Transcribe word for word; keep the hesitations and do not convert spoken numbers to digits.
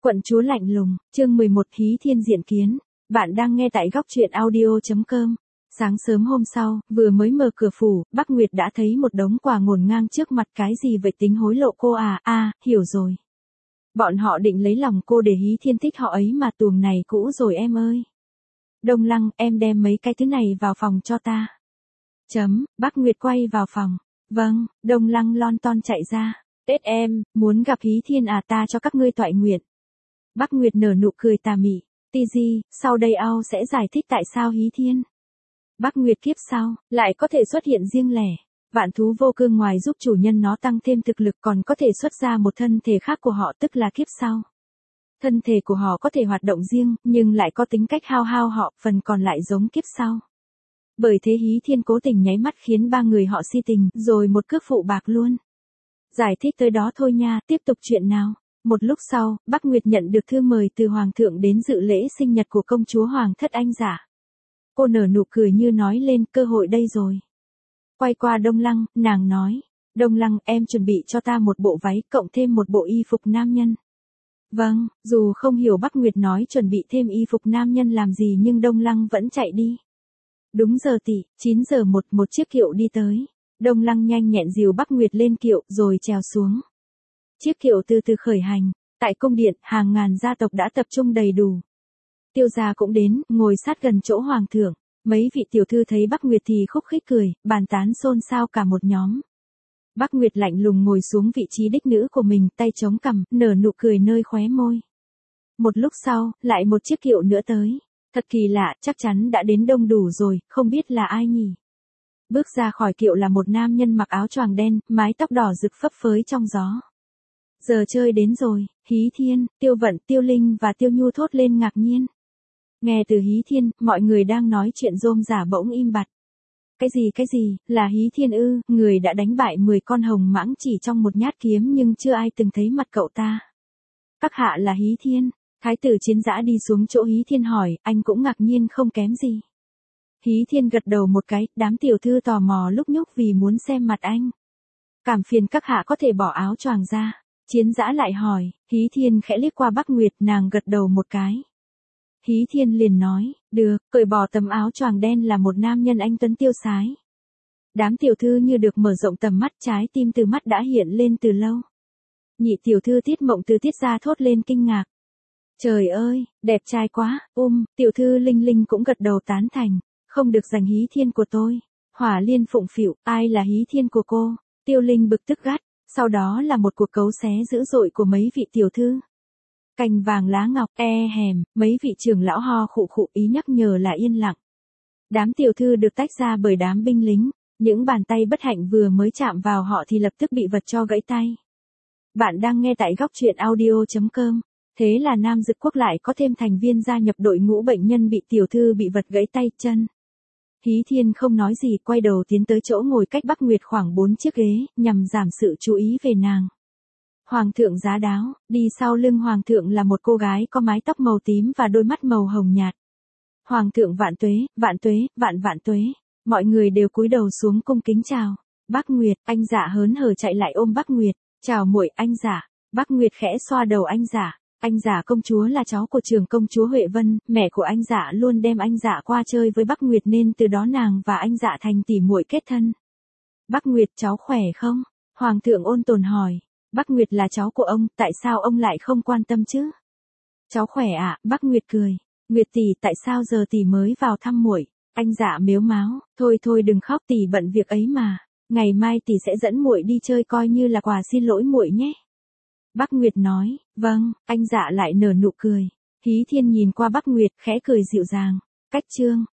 Quận chúa lạnh lùng, chương mười một Hí Thiên diện kiến. Bạn đang nghe tại góc truyện audio.com. Sáng sớm hôm sau, vừa mới mở cửa phủ, Bắc Nguyệt đã thấy một đống quà ngổn ngang trước mặt. Cái gì vậy, tính hối lộ cô à? A, à, hiểu rồi. Bọn họ định lấy lòng cô để Hí Thiên thích họ ấy mà, tuồng này cũ rồi em ơi. Đông Lăng, em đem mấy cái thứ này vào phòng cho ta. Chấm, Bắc Nguyệt quay vào phòng. Vâng, Đông Lăng lon ton chạy ra. Tết em, muốn gặp Hí Thiên à, ta cho các ngươi toại nguyện. Bắc Nguyệt nở nụ cười tà mị. Ti Di, sau đây ao sẽ giải thích tại sao Hí Thiên. Bắc Nguyệt kiếp sau, lại có thể xuất hiện riêng lẻ. Vạn thú vô cương ngoài giúp chủ nhân nó tăng thêm thực lực còn có thể xuất ra một thân thể khác của họ, tức là kiếp sau. Thân thể của họ có thể hoạt động riêng, nhưng lại có tính cách hao hao họ, phần còn lại giống kiếp sau. Bởi thế Hí Thiên cố tình nháy mắt khiến ba người họ si tình, rồi một cước phụ bạc luôn. Giải thích tới đó thôi nha, tiếp tục chuyện nào. Một lúc sau, Bắc Nguyệt nhận được thư mời từ Hoàng thượng đến dự lễ sinh nhật của công chúa Hoàng thất anh giả. Cô nở nụ cười như nói lên, cơ hội đây rồi. Quay qua Đông Lăng, nàng nói, Đông Lăng, em chuẩn bị cho ta một bộ váy cộng thêm một bộ y phục nam nhân. Vâng, dù không hiểu Bắc Nguyệt nói chuẩn bị thêm y phục nam nhân làm gì nhưng Đông Lăng vẫn chạy đi. Đúng giờ tỷ, chín giờ một, một chiếc kiệu đi tới. Đông Lăng nhanh nhẹn dìu Bắc Nguyệt lên kiệu rồi trèo xuống. Chiếc kiệu từ từ khởi hành. Tại cung điện, hàng ngàn gia tộc đã tập trung đầy đủ. Tiêu gia cũng đến, ngồi sát gần chỗ hoàng thượng. Mấy vị tiểu thư thấy Bắc Nguyệt thì khúc khích cười, bàn tán xôn xao cả một nhóm. Bắc Nguyệt lạnh lùng ngồi xuống vị trí đích nữ của mình, tay chống cằm, nở nụ cười nơi khóe môi. Một lúc sau, lại một chiếc kiệu nữa tới. Thật kỳ lạ, chắc chắn đã đến đông đủ rồi, không biết là ai nhỉ. Bước ra khỏi kiệu là một nam nhân mặc áo choàng đen, mái tóc đỏ rực phấp phới trong gió. Giờ chơi đến rồi, Hí Thiên, Tiêu Vận, Tiêu Linh và Tiêu Nhu thốt lên ngạc nhiên. Nghe từ Hí Thiên, mọi người đang nói chuyện rôm rả bỗng im bặt. Cái gì cái gì, là Hí Thiên ư, người đã đánh bại mười con hồng mãng chỉ trong một nhát kiếm nhưng chưa ai từng thấy mặt cậu ta. Các hạ là Hí Thiên, thái tử Chiến Dã đi xuống chỗ Hí Thiên hỏi, anh cũng ngạc nhiên không kém gì. Hí Thiên gật đầu một cái, đám tiểu thư tò mò lúc nhúc vì muốn xem mặt anh. Cảm phiền các hạ có thể bỏ áo choàng ra. Chiến Dã lại hỏi, Hí Thiên khẽ liếc qua Bắc Nguyệt, nàng gật đầu một cái. Hí Thiên liền nói, được, cởi bỏ tấm áo choàng đen là một nam nhân anh tuấn tiêu sái. Đám tiểu thư như được mở rộng tầm mắt, trái tim từ mắt đã hiện lên từ lâu. Nhị tiểu thư Tiết Mộng Từ tiết ra thốt lên kinh ngạc. Trời ơi, đẹp trai quá, um, tiểu thư Linh Linh cũng gật đầu tán thành, không được giành Hí Thiên của tôi. Hỏa Liên phụng phịu, ai là Hí Thiên của cô? Tiêu Linh bực tức gắt. Sau đó là một cuộc cấu xé dữ dội của mấy vị tiểu thư. Cành vàng lá ngọc, e hèm, mấy vị trưởng lão ho khụ khụ ý nhắc nhở là yên lặng. Đám tiểu thư được tách ra bởi đám binh lính, những bàn tay bất hạnh vừa mới chạm vào họ thì lập tức bị vật cho gãy tay. Bạn đang nghe tại góc truyện audio.com. Thế là Nam Dực Quốc lại có thêm thành viên gia nhập đội ngũ bệnh nhân bị tiểu thư bị vật gãy tay chân. Hí Thiên không nói gì, quay đầu tiến tới chỗ ngồi cách Bắc Nguyệt khoảng bốn chiếc ghế, nhằm giảm sự chú ý về nàng. Hoàng thượng giá đáo, đi sau lưng hoàng thượng là một cô gái có mái tóc màu tím và đôi mắt màu hồng nhạt. Hoàng thượng vạn tuế, vạn tuế, vạn vạn tuế. Mọi người đều cúi đầu xuống cung kính chào. Bắc Nguyệt, anh giả hớn hở chạy lại ôm Bắc Nguyệt. Chào muội, anh giả. Bắc Nguyệt khẽ xoa đầu anh giả. Anh giả công chúa là cháu của trưởng công chúa Huệ Vân, mẹ của anh giả luôn đem anh giả qua chơi với Bắc Nguyệt nên từ đó nàng và anh giả thành tỉ muội kết thân. Bắc Nguyệt, cháu khỏe không? Hoàng thượng ôn tồn hỏi. Bắc Nguyệt là cháu của ông, tại sao ông lại không quan tâm chứ? Cháu khỏe ạ, à? Bắc Nguyệt cười. Nguyệt tỷ, tại sao giờ tỷ mới vào thăm muội? Anh giả mếu máo, thôi thôi đừng khóc, tỷ bận việc ấy mà. Ngày mai tỷ sẽ dẫn muội đi chơi coi như là quà xin lỗi muội nhé. Bắc Nguyệt nói, vâng, anh dạ lại nở nụ cười. Hí Thiên nhìn qua Bắc Nguyệt, khẽ cười dịu dàng. Cách chương,